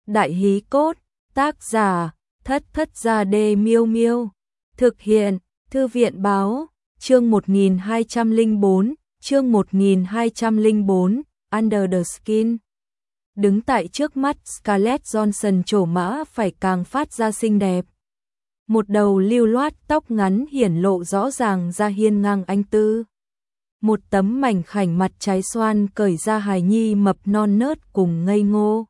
Đại hí cốt, tác giả, Thất Thất Gia Đê Miêu Miêu. Thực hiện, Thư viện báo, chương 1204, chương 1204, Under the Skin. Đứng tại trước mắt Scarlett Johansson trổ mã phải càng phát ra xinh đẹp. Một đầu lưu loát tóc ngắn hiển lộ rõ ràng ra hiên ngang anh tư. Một tấm mảnh khảnh mặt trái xoan cởi ra hài nhi mập non nớt cùng ngây ngô.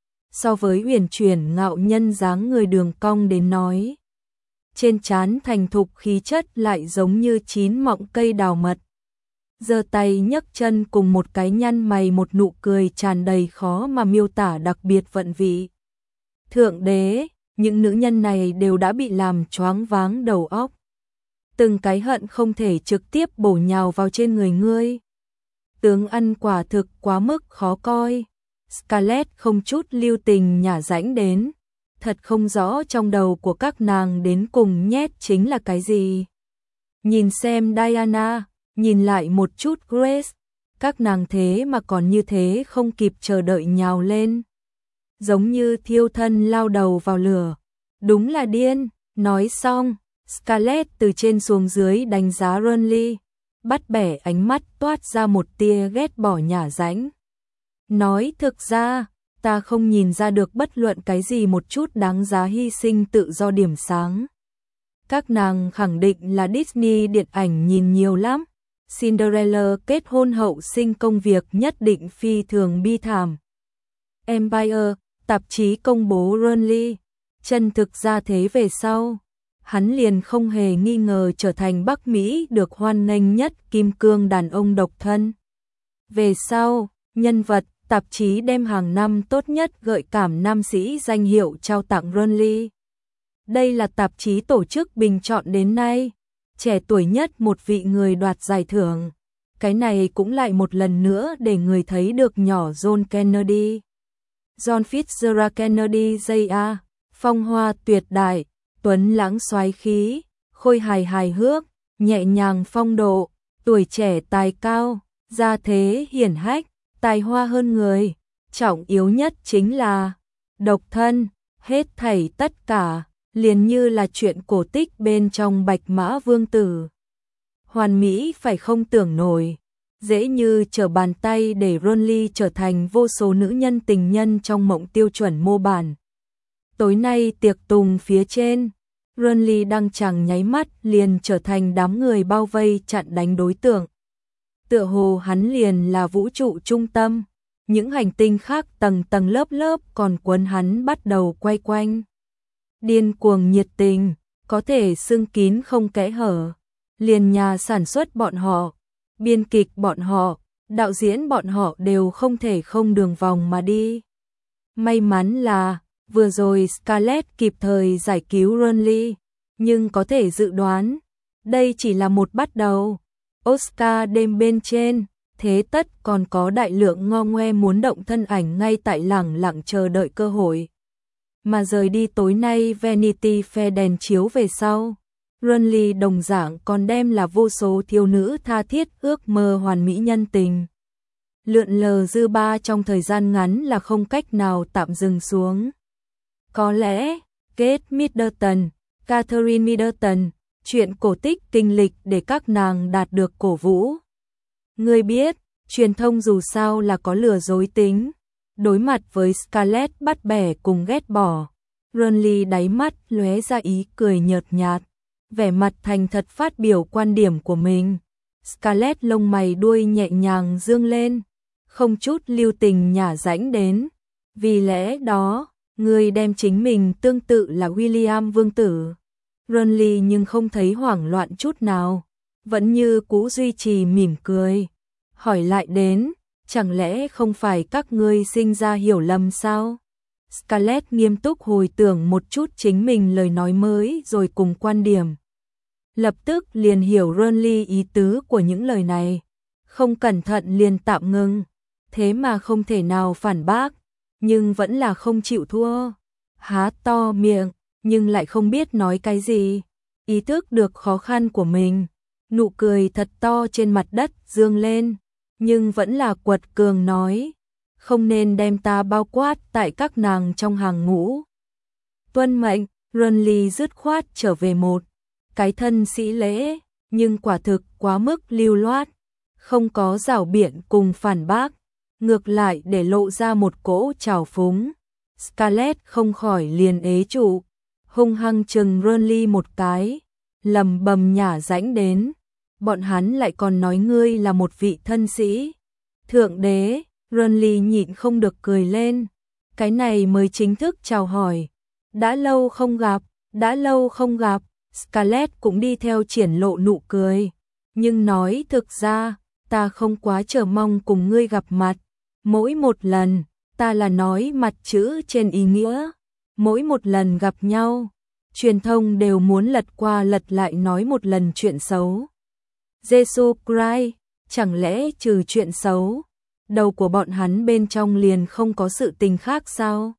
So với uyển chuyển ngạo nhân dáng người đường cong đến nói. Trên trán thành thục khí chất lại giống như chín mọng cây đào mật. Giơ tay nhấc chân cùng một cái nhăn mày một nụ cười tràn đầy khó mà miêu tả đặc biệt vận vị. Thượng đế, những nữ nhân này đều đã bị làm choáng váng đầu óc. Từng cái hận không thể trực tiếp bổ nhào vào trên người ngươi. Tướng ăn quả thực quá mức khó coi. Scarlett không chút lưu tình nhả rãnh đến. Thật không rõ trong đầu của các nàng đến cùng nhét chính là cái gì. Nhìn xem Diana, nhìn lại một chút Grace. Các nàng thế mà còn như thế không kịp chờ đợi nhào lên. Giống như thiêu thân lao đầu vào lửa. Đúng là điên. Nói xong, Scarlett từ trên xuống dưới đánh giá Renly. Bắt bẻ ánh mắt toát ra một tia ghét bỏ nhả rãnh. Nói thực ra, ta không nhìn ra được bất luận cái gì một chút đáng giá hy sinh tự do điểm sáng. Các nàng khẳng định là Disney điện ảnh nhìn nhiều lắm. Cinderella kết hôn hậu sinh công việc nhất định phi thường bi thảm. Empire, tạp chí công bố Renly. Chân thực ra thế về sau. Hắn liền không hề nghi ngờ trở thành Bắc Mỹ được hoan nghênh nhất kim cương đàn ông độc thân. Về sau, nhân vật, tạp chí đem hàng năm tốt nhất gợi cảm nam sĩ danh hiệu trao tặng Renly. Đây là tạp chí tổ chức bình chọn đến nay, trẻ tuổi nhất một vị người đoạt giải thưởng. Cái này cũng lại một lần nữa để người thấy được nhỏ John Kennedy. John Fitzgerald Kennedy Jr., phong hoa tuyệt đại, tuấn lãng soái khí, khôi hài hài hước, nhẹ nhàng phong độ, tuổi trẻ tài cao, gia thế hiển hách, tài hoa hơn người, trọng yếu nhất chính là độc thân, hết thảy tất cả, liền như là chuyện cổ tích bên trong Bạch Mã Vương Tử. Hoàn mỹ phải không tưởng nổi, dễ như trở bàn tay để Renly trở thành vô số nữ nhân tình nhân trong mộng tiêu chuẩn mô bản. Tối nay tiệc tùng phía trên, Renly đang chẳng nháy mắt liền trở thành đám người bao vây chặn đánh đối tượng. Tựa hồ hắn liền là vũ trụ trung tâm, những hành tinh khác tầng tầng lớp lớp còn quấn hắn bắt đầu quay quanh. Điên cuồng nhiệt tình, có thể xưng kín không kẽ hở, liền nhà sản xuất bọn họ, biên kịch bọn họ, đạo diễn bọn họ đều không thể không đường vòng mà đi. May mắn là vừa rồi Scarlett kịp thời giải cứu Renly, nhưng có thể dự đoán, đây chỉ là một bắt đầu. Oscar đêm bên trên, thế tất còn có đại lượng ngo ngoe muốn động thân ảnh ngay tại lẳng lặng chờ đợi cơ hội. Mà rời đi tối nay Vanity Fair đèn chiếu về sau, Renly đồng dạng còn đem là vô số thiếu nữ tha thiết ước mơ hoàn mỹ nhân tình. Lượn lờ dư ba trong thời gian ngắn là không cách nào tạm dừng xuống. Có lẽ, Kate Middleton, Catherine Middleton, chuyện cổ tích kinh lịch để các nàng đạt được cổ vũ. Ngươi biết, truyền thông dù sao là có lừa dối tính. Đối mặt với Scarlett bắt bẻ cùng ghét bỏ, Renly đáy mắt lóe ra ý cười nhợt nhạt, vẻ mặt thành thật phát biểu quan điểm của mình. Scarlett lông mày đuôi nhẹ nhàng dương lên, không chút lưu tình nhả rãnh đến. Vì lẽ đó, ngươi đem chính mình tương tự là William Vương Tử. Renly nhưng không thấy hoảng loạn chút nào, vẫn như cũ duy trì mỉm cười. Hỏi lại đến, chẳng lẽ không phải các ngươi sinh ra hiểu lầm sao? Scarlett nghiêm túc hồi tưởng một chút chính mình lời nói mới rồi cùng quan điểm. Lập tức liền hiểu Renly ý tứ của những lời này. Không cẩn thận liền tạm ngừng, thế mà không thể nào phản bác, nhưng vẫn là không chịu thua. Há to miệng, nhưng lại không biết nói cái gì. Ý thức được khó khăn của mình, nụ cười thật to trên mặt đất dương lên, nhưng vẫn là quật cường nói. không nên đem ta bao quát tại các nàng trong hàng ngũ. Tuân mệnh, Renly dứt khoát trở về một cái thân sĩ lễ, nhưng quả thực quá mức lưu loát, không có rảo biện cùng phản bác, ngược lại để lộ ra một cỗ trào phúng. Scarlett không khỏi liền ế trụ, hung hăng chừng Renly một cái, lầm bầm nhả rãnh đến. Bọn hắn lại còn nói ngươi là một vị thân sĩ. Thượng đế, Renly nhịn không được cười lên. Cái này mới chính thức chào hỏi. Đã lâu không gặp, đã lâu không gặp. Scarlett cũng đi theo triển lộ nụ cười. Nhưng nói thực ra, ta không quá chờ mong cùng ngươi gặp mặt. Mỗi một lần, ta là nói mặt chữ trên ý nghĩa. Mỗi một lần gặp nhau, truyền thông đều muốn lật qua lật lại nói một lần chuyện xấu. Jesus Christ, chẳng lẽ trừ chuyện xấu, đầu của bọn hắn bên trong liền không có sự tình khác sao?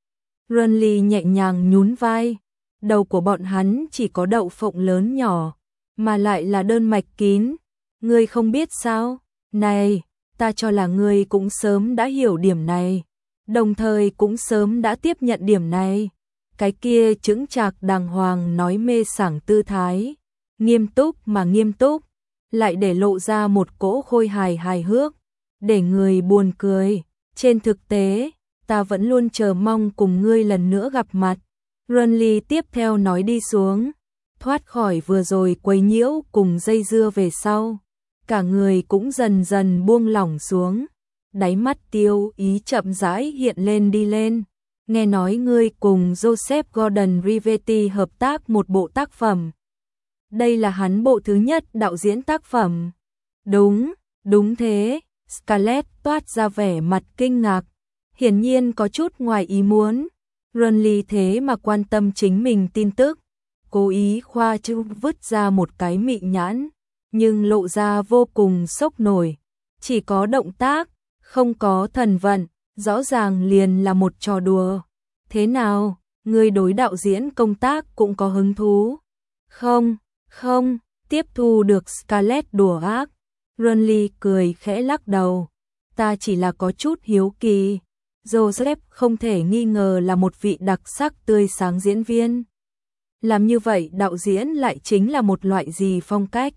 Renly nhẹ nhàng nhún vai, đầu của bọn hắn chỉ có đậu phộng lớn nhỏ, mà lại là đơn mạch kín. Ngươi không biết sao? Này, ta cho là ngươi cũng sớm đã hiểu điểm này, đồng thời cũng sớm đã tiếp nhận điểm này. Cái kia chững chạc đàng hoàng nói mê sảng tư thái, nghiêm túc mà nghiêm túc, lại để lộ ra một cỗ khôi hài hài hước, để người buồn cười. Trên thực tế, ta vẫn luôn chờ mong cùng ngươi lần nữa gặp mặt. Renly tiếp theo nói đi xuống, thoát khỏi vừa rồi quấy nhiễu cùng dây dưa về sau. Cả người cũng dần dần buông lỏng xuống, đáy mắt tiêu ý chậm rãi hiện lên đi lên. Nghe nói ngươi cùng Joseph Gordon-Levitt hợp tác một bộ tác phẩm. Đây là hắn bộ thứ nhất đạo diễn tác phẩm. Đúng, đúng thế. Scarlett toát ra vẻ mặt kinh ngạc, hiển nhiên có chút ngoài ý muốn. Renly thế mà quan tâm chính mình tin tức, cố ý khoa trương vứt ra một cái mị nhãn, nhưng lộ ra vô cùng sốc nổi. Chỉ có động tác, không có thần vận, rõ ràng liền là một trò đùa. Thế nào, ngươi đối đạo diễn công tác cũng có hứng thú? Không, không, tiếp thu được Scarlett đùa ác. Renly cười khẽ lắc đầu. Ta chỉ là có chút hiếu kỳ. Joseph không thể nghi ngờ là một vị đặc sắc tươi sáng diễn viên. Làm như vậy đạo diễn lại chính là một loại gì phong cách?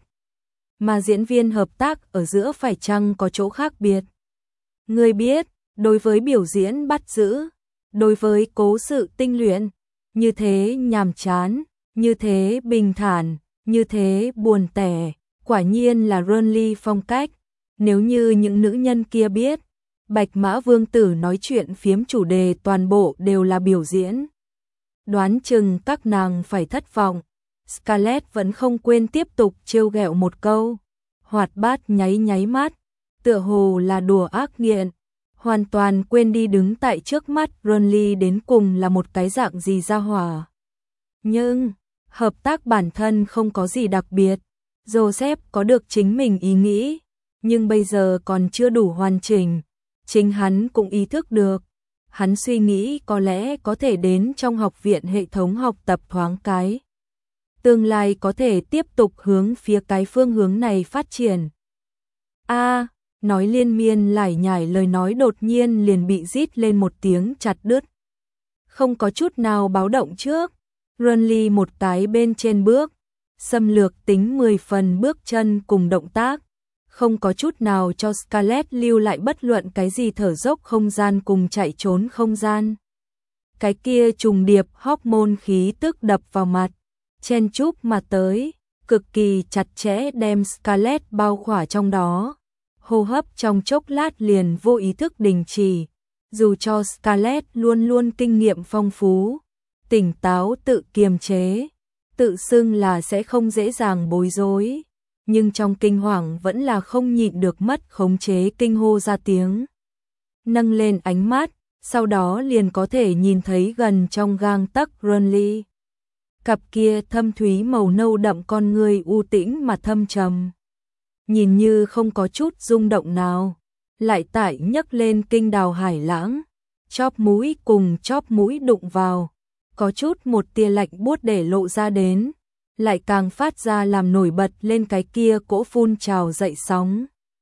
Mà diễn viên hợp tác ở giữa phải chăng có chỗ khác biệt? Ngươi biết, đối với biểu diễn bắt giữ, đối với cố sự tinh luyện, như thế nhàm chán, như thế bình thản, như thế buồn tẻ, quả nhiên là Renly phong cách. Nếu như những nữ nhân kia biết, Bạch Mã Vương Tử nói chuyện phiếm chủ đề toàn bộ đều là biểu diễn, đoán chừng các nàng phải thất vọng. Scarlett vẫn không quên tiếp tục trêu ghẹo một câu, hoạt bát nháy nháy mắt, tựa hồ là đùa ác nghiện, hoàn toàn quên đi đứng tại trước mắt Renly đến cùng là một cái dạng gì ra hỏa. Nhưng, hợp tác bản thân không có gì đặc biệt, Joseph có được chính mình ý nghĩ, nhưng bây giờ còn chưa đủ hoàn chỉnh, chính hắn cũng ý thức được. Hắn suy nghĩ có lẽ có thể đến trong học viện hệ thống học tập thoáng cái. Tương lai có thể tiếp tục hướng phía cái phương hướng này phát triển. Nói liên miên lải nhải lời nói đột nhiên liền bị rít lên một tiếng chặt đứt. Không có chút nào báo động trước, Renly một cái bên trên bước, xâm lược tính 10 phần bước chân cùng động tác, không có chút nào cho Scarlett lưu lại bất luận cái gì thở dốc không gian cùng chạy trốn không gian. Cái kia trùng điệp hormone khí tức đập vào mặt, chen chúc mà tới, cực kỳ chặt chẽ đem Scarlett bao khỏa trong đó. Hô hấp trong chốc lát liền vô ý thức đình chỉ, dù cho Scarlett luôn luôn kinh nghiệm phong phú, tỉnh táo tự kiềm chế, tự xưng là sẽ không dễ dàng bối rối, nhưng trong kinh hoàng vẫn là không nhịn được mất khống chế kinh hô ra tiếng. Nâng lên ánh mắt, sau đó liền có thể nhìn thấy gần trong gang tấc Renly. Cặp kia thâm thúy màu nâu đậm con người u tĩnh mà thâm trầm, nhìn như không có chút rung động nào, lại tại nhấc lên kinh đào hải lãng, chóp mũi cùng chóp mũi đụng vào, có chút một tia lạnh buốt để lộ ra đến, lại càng phát ra làm nổi bật lên cái kia cỗ phun trào dậy sóng.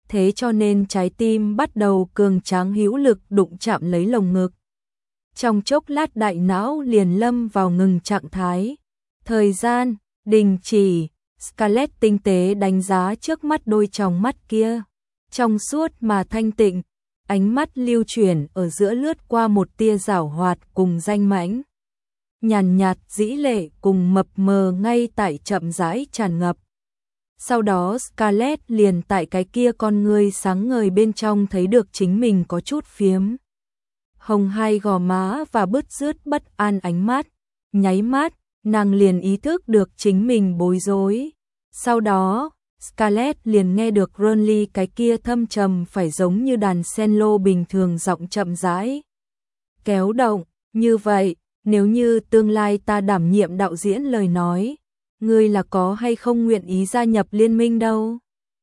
thế cho nên trái tim bắt đầu cường tráng hữu lực đụng chạm lấy lồng ngực. Trong chốc lát đại não liền lâm vào ngừng trạng thái. Thời gian đình chỉ, Scarlett tinh tế đánh giá trước mắt đôi tròng mắt kia, trong suốt mà thanh tịnh, ánh mắt lưu chuyển ở giữa lướt qua một tia giảo hoạt cùng danh mãnh. Nhàn nhạt dĩ lệ cùng mập mờ ngay tại chậm rãi tràn ngập. Sau đó Scarlett liền tại cái kia con ngươi sáng ngời bên trong thấy được chính mình có chút phiếm hồng hai gò má và bứt rứt bất an ánh mắt. Nháy mắt, nàng liền ý thức được chính mình bối rối. Sau đó, Scarlett liền nghe được Ronly cái kia thâm trầm phải giống như đàn cello bình thường giọng chậm rãi kéo động. Như vậy, nếu như tương lai ta đảm nhiệm đạo diễn lời nói, ngươi là có hay không nguyện ý gia nhập liên minh đâu?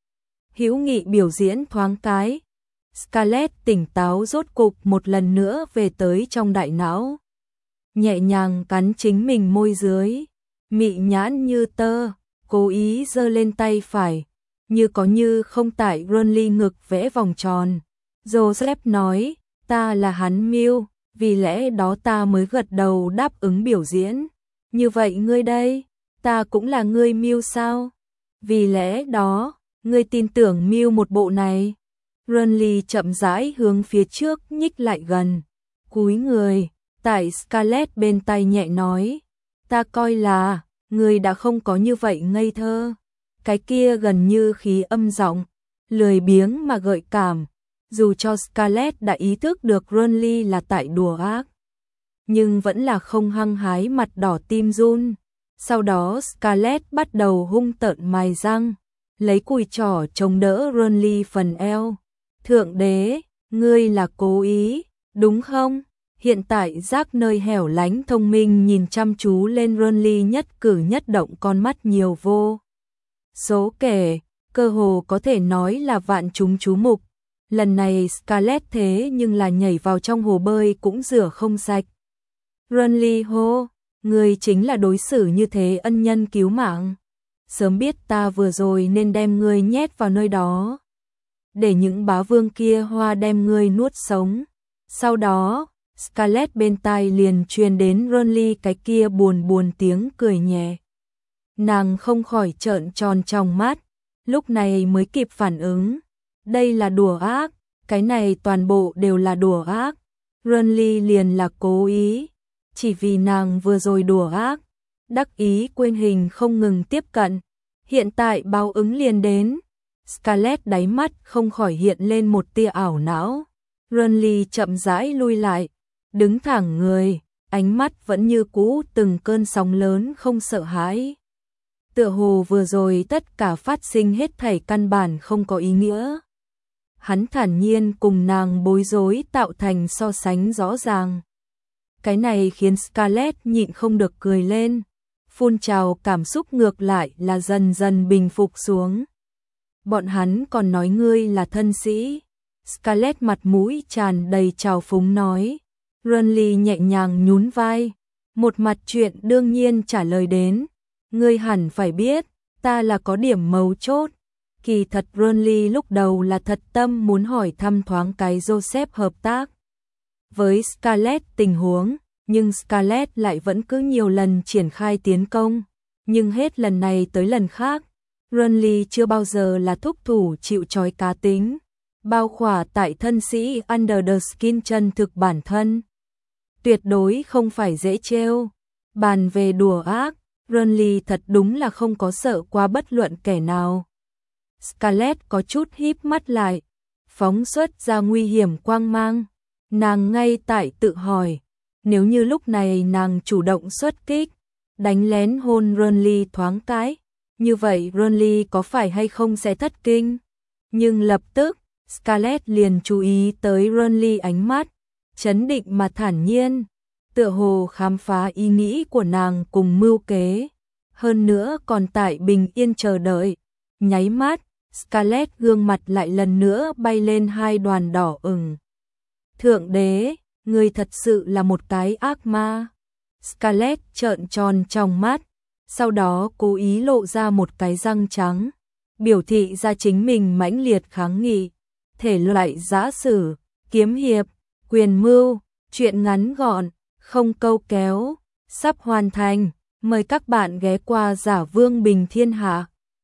Hữu nghị biểu diễn thoáng cái, Scarlett tỉnh táo rốt cục một lần nữa về tới trong đại não. Nhẹ nhàng cắn chính mình môi dưới, mị nhãn như tơ, cố ý giơ lên tay phải, như có như không tại Ronly ngực vẽ vòng tròn. Joseph nói, ta là hắn mưu, vì lẽ đó ta mới gật đầu đáp ứng biểu diễn. Như vậy ngươi đây, ta cũng là ngươi mưu sao? Vì lẽ đó, ngươi tin tưởng mưu một bộ này. Ronly chậm rãi hướng phía trước nhích lại gần, cúi người, tại Scarlett bên tai nhẹ nói, ta coi là, ngươi đã không có như vậy ngây thơ. Cái kia gần như khí âm giọng, lười biếng mà gợi cảm, dù cho Scarlett đã ý thức được Ronly là tại đùa ác, nhưng vẫn là không hăng hái mặt đỏ tim run. Sau đó Scarlett bắt đầu hung tợn mài răng, lấy cùi trỏ chống đỡ Ronly phần eo. Thượng đế, ngươi là cố ý, đúng không? Hiện tại giác nơi hẻo lánh thông minh nhìn chăm chú lên Ronly nhất cử nhất động con mắt nhiều vô số kể, cơ hồ có thể nói là vạn chúng chú mục. Lần này Scarlett thế nhưng là nhảy vào trong hồ bơi cũng rửa không sạch. Ronly hô, ngươi chính là đối xử như thế ân nhân cứu mạng. Sớm biết ta vừa rồi nên đem ngươi nhét vào nơi đó, để những bá vương kia hoa đem ngươi nuốt sống. Sau đó, Scarlett bên tai liền truyền đến Ronly cái kia buồn buồn tiếng cười nhẹ. Nàng không khỏi trợn tròn trong mắt, lúc này mới kịp phản ứng. Đây là đùa ác, cái này toàn bộ đều là đùa ác. Ronly liền là cố ý, chỉ vì nàng vừa rồi đùa ác, đắc ý quên hình không ngừng tiếp cận. Hiện tại báo ứng liền đến. Scarlett đáy mắt không khỏi hiện lên một tia ảo não. Ronly chậm rãi lui lại, đứng thẳng người, ánh mắt vẫn như cũ từng cơn sóng lớn không sợ hãi. Tựa hồ vừa rồi tất cả phát sinh hết thảy căn bản không có ý nghĩa. Hắn thản nhiên cùng nàng bối rối tạo thành so sánh rõ ràng. Cái này khiến Scarlett nhịn không được cười lên. Phun trào cảm xúc ngược lại là dần dần bình phục xuống. Bọn hắn còn nói ngươi là thân sĩ. Scarlett mặt mũi tràn đầy trào phúng nói. Ronly nhẹ nhàng nhún vai, một mặt chuyện đương nhiên trả lời đến. Ngươi hẳn phải biết, ta là có điểm mấu chốt. Kỳ thật Ronly lúc đầu là thật tâm muốn hỏi thăm thoáng cái Joseph hợp tác với Scarlett tình huống, nhưng Scarlett lại vẫn cứ nhiều lần triển khai tiến công. Nhưng hết lần này tới lần khác, Ronly chưa bao giờ là thúc thủ chịu trói cá tính, bao khỏa tại thân sĩ under the skin chân thực bản thân. Tuyệt đối không phải dễ trêu. Bàn về đùa ác, Ronly thật đúng là không có sợ qua bất luận kẻ nào. Scarlett có chút híp mắt lại, phóng xuất ra nguy hiểm quang mang. Nàng ngay tại tự hỏi, nếu như lúc này nàng chủ động xuất kích, đánh lén hôn Ronly thoáng cái, như vậy Ronly có phải hay không sẽ thất kinh? Nhưng lập tức, Scarlett liền chú ý tới Ronly ánh mắt, chấn định mà thản nhiên, tựa hồ khám phá ý nghĩ của nàng cùng mưu kế, hơn nữa còn tại bình yên chờ đợi. Nháy mắt, Scarlett gương mặt lại lần nữa bay lên hai đoàn đỏ ửng. Thượng đế, ngươi thật sự là một cái ác ma. Scarlett trợn tròn trong mắt, sau đó cố ý lộ ra một cái răng trắng. biểu thị ra chính mình mãnh liệt kháng nghị. Thể loại giã sử, kiếm hiệp, quyền mưu, truyện ngắn gọn, không câu kéo, sắp hoàn thành. Mời các bạn ghé qua Giả Vương Bình Thiên Hạ.